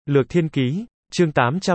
Lược Thiên Ký, chương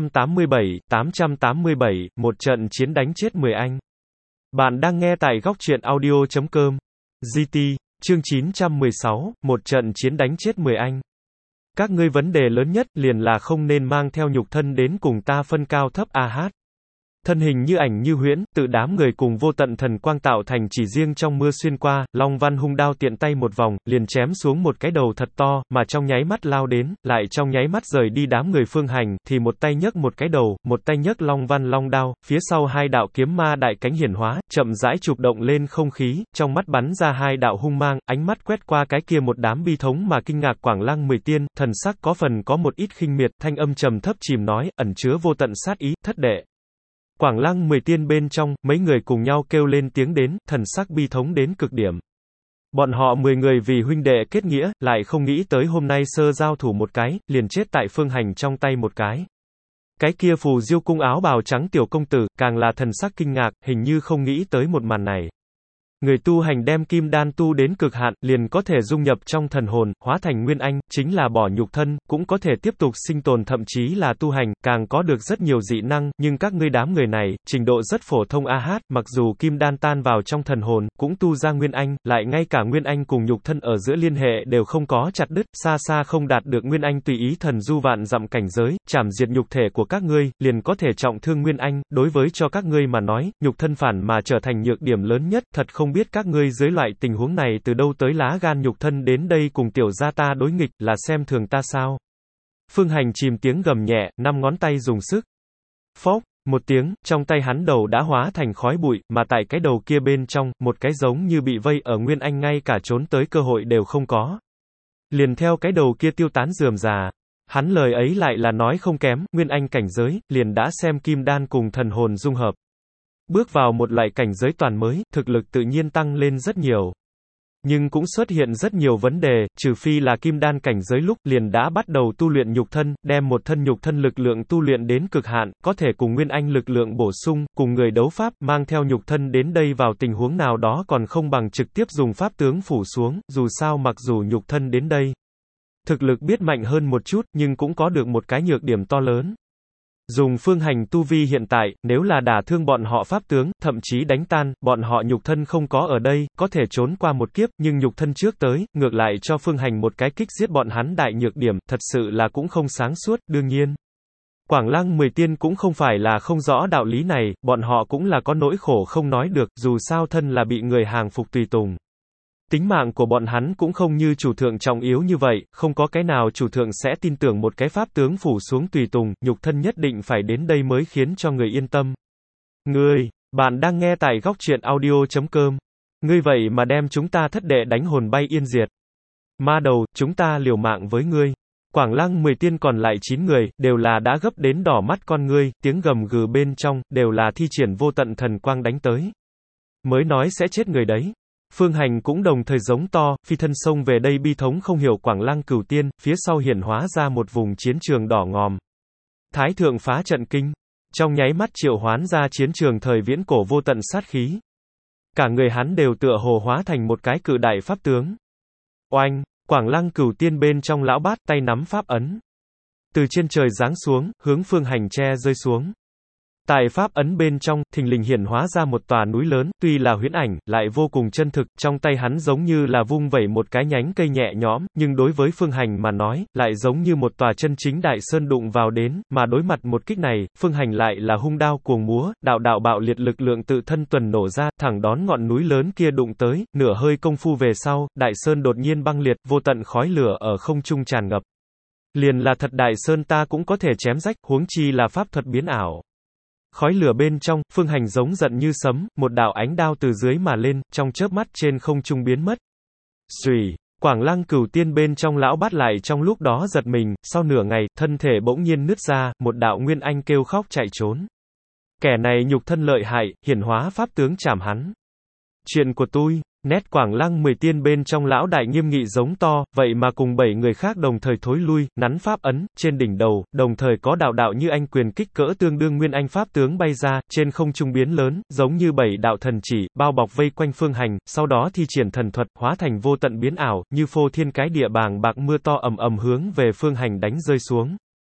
887, một trận chiến đánh chết 10 anh. Bạn đang nghe tại góc truyện audio.com. GT, chương 916, một trận chiến đánh chết 10 anh. Các ngươi vấn đề lớn nhất liền là không nên mang theo nhục thân đến cùng ta phân cao thấp AH. Thân hình như ảnh như huyễn, tự đám người cùng vô tận thần quang tạo thành chỉ riêng trong mưa xuyên qua, Long Văn hung đao tiện tay một vòng, liền chém xuống một cái đầu thật to, mà trong nháy mắt lao đến, lại trong nháy mắt rời đi đám người Phương Hành, thì một tay nhấc một cái đầu, một tay nhấc Long Văn long đao, phía sau hai đạo kiếm ma đại cánh hiển hóa, chậm rãi chụp động lên không khí, trong mắt bắn ra hai đạo hung mang, ánh mắt quét qua cái kia một đám bi thống mà kinh ngạc Quảng Lăng 10 tiên, thần sắc có phần có một ít khinh miệt, thanh âm trầm thấp chìm nói, ẩn chứa vô tận sát ý, thất đệ. Quảng Lăng 10 tiên bên trong, mấy người cùng nhau kêu lên tiếng đến, thần sắc bi thống đến cực điểm. Bọn họ 10 người vì huynh đệ kết nghĩa, lại không nghĩ tới hôm nay sơ giao thủ một cái, liền chết tại Phương Hành trong tay một cái. Cái kia Phù Diêu cung áo bào trắng tiểu công tử, càng là thần sắc kinh ngạc, hình như không nghĩ tới một màn này. Người tu hành đem kim đan tu đến cực hạn, liền có thể dung nhập trong thần hồn, hóa thành nguyên anh, chính là bỏ nhục thân, cũng có thể tiếp tục sinh tồn thậm chí là tu hành, càng có được rất nhiều dị năng, nhưng các ngươi đám người này, trình độ rất phổ thông AH, mặc dù kim đan tan vào trong thần hồn, cũng tu ra nguyên anh, lại ngay cả nguyên anh cùng nhục thân ở giữa liên hệ đều không có chặt đứt, xa xa không đạt được nguyên anh tùy ý thần du vạn dặm cảnh giới, chảm diệt nhục thể của các ngươi, liền có thể trọng thương nguyên anh, đối với cho các ngươi mà nói, nhục thân phản mà trở thành nhược điểm lớn nhất, thật không biết các ngươi dưới loại tình huống này từ đâu tới lá gan nhục thân đến đây cùng tiểu gia ta đối nghịch, là xem thường ta sao? Phương Hành chìm tiếng gầm nhẹ, 5 ngón tay dùng sức. Phốc, một tiếng, trong tay hắn đầu đã hóa thành khói bụi, mà tại cái đầu kia bên trong, một cái giống như bị vây ở nguyên anh ngay cả trốn tới cơ hội đều không có. Liền theo cái đầu kia tiêu tán rườm rà. Hắn lời ấy lại là nói không kém, nguyên anh cảnh giới, liền đã xem kim đan cùng thần hồn dung hợp. Bước vào một loại cảnh giới toàn mới, thực lực tự nhiên tăng lên rất nhiều. Nhưng cũng xuất hiện rất nhiều vấn đề, trừ phi là kim đan cảnh giới lúc liền đã bắt đầu tu luyện nhục thân, đem một thân nhục thân lực lượng tu luyện đến cực hạn, có thể cùng nguyên anh lực lượng bổ sung, cùng người đấu pháp, mang theo nhục thân đến đây vào tình huống nào đó còn không bằng trực tiếp dùng pháp tướng phủ xuống, dù sao mặc dù nhục thân đến đây. Thực lực biết mạnh hơn một chút, nhưng cũng có được một cái nhược điểm to lớn. Dùng Phương Hành tu vi hiện tại, nếu là đả thương bọn họ pháp tướng, thậm chí đánh tan, bọn họ nhục thân không có ở đây, có thể trốn qua một kiếp, nhưng nhục thân trước tới, ngược lại cho Phương Hành một cái kích giết bọn hắn đại nhược điểm, thật sự là cũng không sáng suốt, đương nhiên. Quảng Lăng 10 tiên cũng không phải là không rõ đạo lý này, bọn họ cũng là có nỗi khổ không nói được, dù sao thân là bị người hàng phục tùy tùng. Tính mạng của bọn hắn cũng không như chủ thượng trọng yếu như vậy, không có cái nào chủ thượng sẽ tin tưởng một cái pháp tướng phủ xuống tùy tùng, nhục thân nhất định phải đến đây mới khiến cho người yên tâm. Bạn đang nghe tại góc truyện audio.com. Ngươi vậy mà đem chúng ta thất đệ đánh hồn bay yên diệt. Ma đầu, chúng ta liều mạng với ngươi. Quảng Lăng 10 tiên còn lại 9 người, đều là đã gấp đến đỏ mắt con ngươi, tiếng gầm gừ bên trong, đều là thi triển vô tận thần quang đánh tới. Mới nói sẽ chết người đấy. Phương Hành cũng đồng thời giống to, phi thân xông về đây bi thống không hiểu Quảng Lăng cửu tiên, phía sau hiển hóa ra một vùng chiến trường đỏ ngòm. Thái thượng phá trận kinh, trong nháy mắt triệu hoán ra chiến trường thời viễn cổ vô tận sát khí. Cả người hắn đều tựa hồ hóa thành một cái cự đại pháp tướng. Oanh, Quảng Lăng cửu tiên bên trong lão bát tay nắm pháp ấn. Từ trên trời giáng xuống, hướng Phương Hành che rơi xuống. Tại pháp ấn bên trong, thình lình hiển hóa ra một tòa núi lớn, tuy là huyễn ảnh, lại vô cùng chân thực, trong tay hắn giống như là vung vẩy một cái nhánh cây nhẹ nhõm, nhưng đối với Phương Hành mà nói, lại giống như một tòa chân chính đại sơn đụng vào đến, mà đối mặt một kích này, Phương Hành lại là hung đao cuồng múa, đạo đạo bạo liệt lực lượng tự thân tuần nổ ra, thẳng đón ngọn núi lớn kia đụng tới, nửa hơi công phu về sau, đại sơn đột nhiên băng liệt, vô tận khói lửa ở không trung tràn ngập. Liền là thật đại sơn ta cũng có thể chém rách, huống chi là pháp thuật biến ảo. Khói lửa bên trong, Phương Hành giống giận như sấm, một đạo ánh đao từ dưới mà lên, trong chớp mắt trên không trung biến mất. Xùy, Quảng Lăng cửu tiên bên trong lão bát lại trong lúc đó giật mình, sau nửa ngày, thân thể bỗng nhiên nứt ra, một đạo nguyên anh kêu khóc chạy trốn. Kẻ này nhục thân lợi hại, hiển hóa pháp tướng chảm hắn. Chuyện của tôi. Nét Quảng Lăng 10 tiên bên trong lão đại nghiêm nghị giống to, vậy mà cùng 7 người khác đồng thời thối lui, nắn pháp ấn, trên đỉnh đầu, đồng thời có đạo đạo như anh quyền kích cỡ tương đương nguyên anh pháp tướng bay ra, trên không trung biến lớn, giống như 7 đạo thần chỉ, bao bọc vây quanh Phương Hành, sau đó thi triển thần thuật, hóa thành vô tận biến ảo, như phô thiên cái địa bàng bạc mưa to ầm ầm hướng về Phương Hành đánh rơi xuống.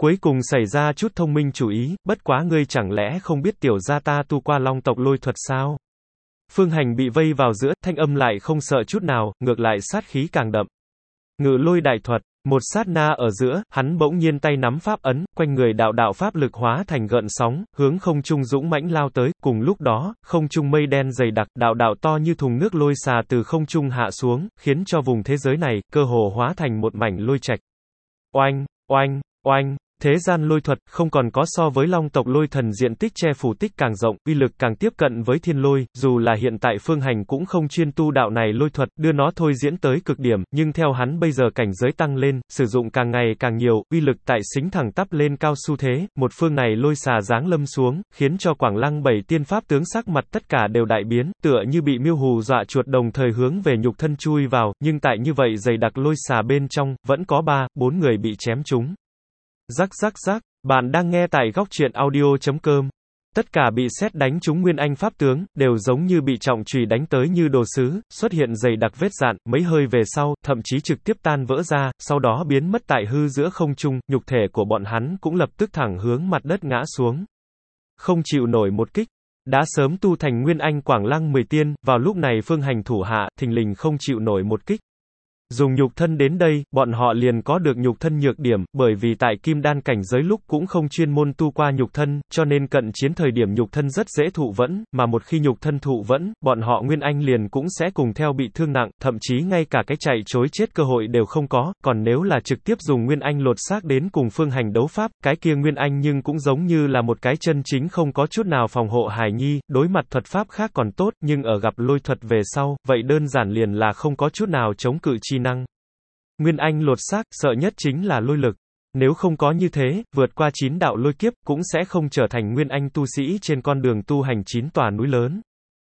Cuối cùng xảy ra chút thông minh chủ ý, bất quá ngươi chẳng lẽ không biết tiểu gia ta tu qua long tộc lôi thuật sao? Phương Hành bị vây vào giữa, thanh âm lại không sợ chút nào, ngược lại sát khí càng đậm. Ngự lôi đại thuật, một sát na ở giữa, hắn bỗng nhiên tay nắm pháp ấn, quanh người đạo đạo pháp lực hóa thành gợn sóng, hướng không trung dũng mãnh lao tới, cùng lúc đó, không trung mây đen dày đặc, đạo đạo to như thùng nước lôi xà từ không trung hạ xuống, khiến cho vùng thế giới này, cơ hồ hóa thành một mảnh lôi trạch. Oanh, oanh, oanh. Thế gian lôi thuật, không còn có so với long tộc lôi thần diện tích che phủ tích càng rộng, uy lực càng tiếp cận với thiên lôi, dù là hiện tại Phương Hành cũng không chuyên tu đạo này lôi thuật, đưa nó thôi diễn tới cực điểm, nhưng theo hắn bây giờ cảnh giới tăng lên, sử dụng càng ngày càng nhiều, uy lực tại xính thẳng tắp lên cao xu thế, một phương này lôi xà giáng lâm xuống, khiến cho Quảng Lăng 7 tiên pháp tướng sắc mặt tất cả đều đại biến, tựa như bị miêu hù dọa chuột đồng thời hướng về nhục thân chui vào, nhưng tại như vậy dày đặc lôi xà bên trong, vẫn có 3-4 người bị chém trúng. Rắc rắc rắc, bạn đang nghe tại góc truyện audio.com. Tất cả bị sét đánh trúng nguyên anh pháp tướng, đều giống như bị trọng chùy đánh tới như đồ sứ, xuất hiện dày đặc vết rạn, mấy hơi về sau, thậm chí trực tiếp tan vỡ ra, sau đó biến mất tại hư giữa không trung, nhục thể của bọn hắn cũng lập tức thẳng hướng mặt đất ngã xuống. Không chịu nổi một kích. Đã sớm tu thành nguyên anh Quảng Lăng 10 tiên, vào lúc này Phương Hành thủ hạ, thình lình không chịu nổi một kích. Dùng nhục thân đến đây, bọn họ liền có được nhục thân nhược điểm, bởi vì tại kim đan cảnh giới lúc cũng không chuyên môn tu qua nhục thân, cho nên cận chiến thời điểm nhục thân rất dễ thụ vẫn, mà một khi nhục thân thụ vẫn, bọn họ nguyên anh liền cũng sẽ cùng theo bị thương nặng, thậm chí ngay cả cái chạy trối chết cơ hội đều không có, còn nếu là trực tiếp dùng nguyên anh lột xác đến cùng Phương Hành đấu pháp, cái kia nguyên anh nhưng cũng giống như là một cái chân chính không có chút nào phòng hộ hài nhi, đối mặt thuật pháp khác còn tốt, nhưng ở gặp lôi thuật về sau, vậy đơn giản liền là không có chút nào chống cự chi năng. Nguyên anh lột xác, sợ nhất chính là lôi lực. Nếu không có như thế, vượt qua 9 đạo lôi kiếp, cũng sẽ không trở thành nguyên anh tu sĩ trên con đường tu hành 9 tòa núi lớn.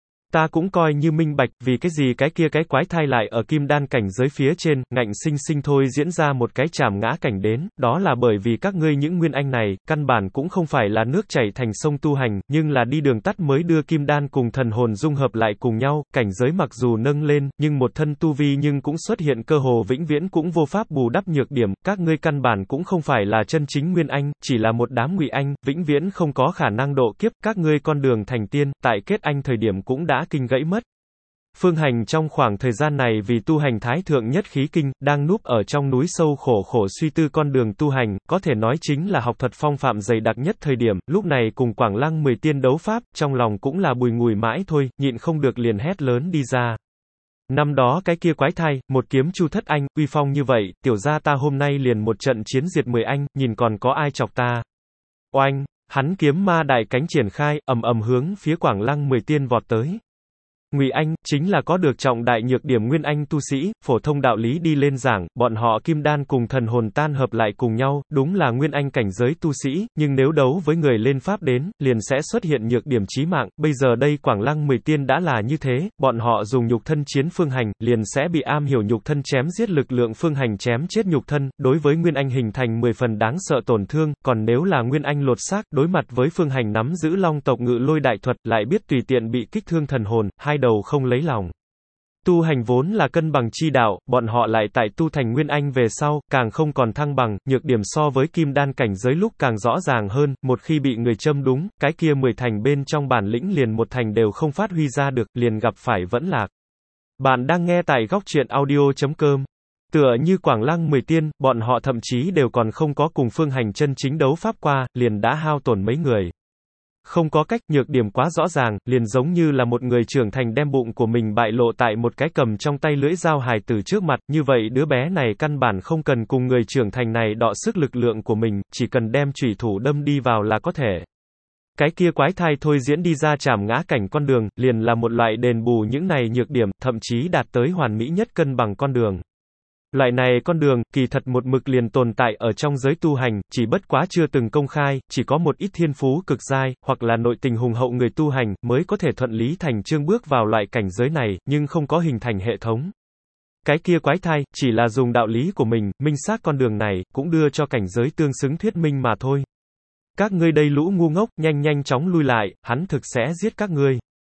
Ta cũng coi như minh bạch, vì cái gì cái kia cái quái thai lại ở kim đan cảnh giới phía trên, ngạnh sinh sinh thôi diễn ra một cái chảm ngã cảnh đến, đó là bởi vì các ngươi những nguyên anh này, căn bản cũng không phải là nước chảy thành sông tu hành, nhưng là đi đường tắt mới đưa kim đan cùng thần hồn dung hợp lại cùng nhau, cảnh giới mặc dù nâng lên, nhưng một thân tu vi nhưng cũng xuất hiện cơ hồ vĩnh viễn cũng vô pháp bù đắp nhược điểm, các ngươi căn bản cũng không phải là chân chính nguyên anh, chỉ là một đám ngụy anh, vĩnh viễn không có khả năng độ kiếp, các ngươi con đường thành tiên, tại kết anh thời điểm cũng đã kinh gãy mất. Phương Hành trong khoảng thời gian này vì tu hành thái thượng nhất khí kinh, đang núp ở trong núi sâu khổ suy tư con đường tu hành, có thể nói chính là học thuật phong phạm dày đặc nhất thời điểm, lúc này cùng Quảng Lăng 10 tiên đấu pháp, trong lòng cũng là bùi ngùi mãi thôi, nhịn không được liền hét lớn đi ra. Năm đó cái kia quái thai, một kiếm Chu Thất Anh, uy phong như vậy, tiểu gia ta hôm nay liền một trận chiến diệt 10 anh, nhìn còn có ai chọc ta. Oanh, hắn kiếm ma đại cánh triển khai, ầm ầm hướng phía Quảng Lăng 10 tiên vọt tới. Ngụy Anh, chính là có được trọng đại nhược điểm nguyên anh tu sĩ, phổ thông đạo lý đi lên giảng, bọn họ kim đan cùng thần hồn tan hợp lại cùng nhau, đúng là nguyên anh cảnh giới tu sĩ, nhưng nếu đấu với người lên pháp đến, liền sẽ xuất hiện nhược điểm chí mạng, bây giờ đây Quảng Lăng 10 tiên đã là như thế, bọn họ dùng nhục thân chiến Phương Hành, liền sẽ bị am hiểu nhục thân chém giết lực lượng Phương Hành chém chết nhục thân, đối với nguyên anh hình thành 10 phần đáng sợ tổn thương, còn nếu là nguyên anh lột xác, đối mặt với Phương Hành nắm giữ long tộc ngự lôi đại thuật, lại biết tùy tiện bị kích thương thần hồn, hai đầu không lấy lòng. Tu hành vốn là cân bằng chi đạo, bọn họ lại tại tu thành nguyên anh về sau, càng không còn thăng bằng, nhược điểm so với kim đan cảnh giới lúc càng rõ ràng hơn, một khi bị người châm đúng, cái kia 10 thành bên trong bản lĩnh liền một thành đều không phát huy ra được, liền gặp phải vẫn lạc. Bạn đang nghe tại góc truyện audio.com. Tựa như Quảng Lăng 10 tiên, bọn họ thậm chí đều còn không có cùng Phương Hành chân chính đấu pháp qua, liền đã hao tổn mấy người. Không có cách, nhược điểm quá rõ ràng, liền giống như là một người trưởng thành đem bụng của mình bại lộ tại một cái cầm trong tay lưỡi dao hài tử trước mặt, như vậy đứa bé này căn bản không cần cùng người trưởng thành này đọ sức lực lượng của mình, chỉ cần đem chủy thủ đâm đi vào là có thể. Cái kia quái thai thôi diễn đi ra chảm ngã cảnh con đường, liền là một loại đền bù những này nhược điểm, thậm chí đạt tới hoàn mỹ nhất cân bằng con đường. Loại này con đường, kỳ thật một mực liền tồn tại ở trong giới tu hành, chỉ bất quá chưa từng công khai, chỉ có một ít thiên phú cực giai, hoặc là nội tình hùng hậu người tu hành, mới có thể thuận lý thành chương bước vào loại cảnh giới này, nhưng không có hình thành hệ thống. Cái kia quái thai, chỉ là dùng đạo lý của mình, minh xác con đường này, cũng đưa cho cảnh giới tương xứng thuyết minh mà thôi. Các ngươi đây lũ ngu ngốc, nhanh chóng lui lại, hắn thực sẽ giết các ngươi.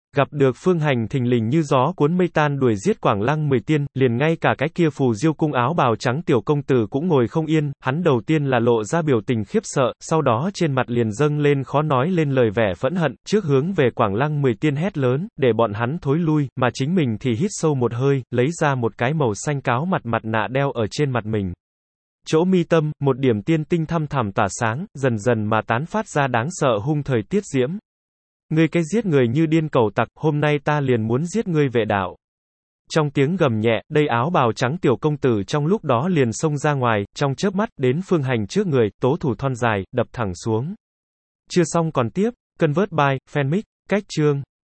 Gặp được Phương Hành thình lình như gió cuốn mây tan đuổi giết Quảng Lăng 10 tiên, liền ngay cả cái kia phù diêu cung áo bào trắng tiểu công tử cũng ngồi không yên, hắn đầu tiên là lộ ra biểu tình khiếp sợ, sau đó trên mặt liền dâng lên khó nói lên lời vẻ phẫn hận, trước hướng về Quảng Lăng 10 tiên hét lớn, để bọn hắn thối lui, mà chính mình thì hít sâu một hơi, lấy ra một cái màu xanh cáo mặt nạ đeo ở trên mặt mình. Chỗ mi tâm, một điểm tiên tinh thăm thẳm tỏa sáng, dần dần mà tán phát ra đáng sợ hung thời tiết diễm. Ngươi cái giết người như điên cầu tặc, hôm nay ta liền muốn giết ngươi vệ đạo. Trong tiếng gầm nhẹ, đây áo bào trắng tiểu công tử trong lúc đó liền xông ra ngoài, trong chớp mắt, đến Phương Hành trước người, tố thủ thon dài, đập thẳng xuống. Chưa xong còn tiếp, Convert by, Fanmic, cách chương.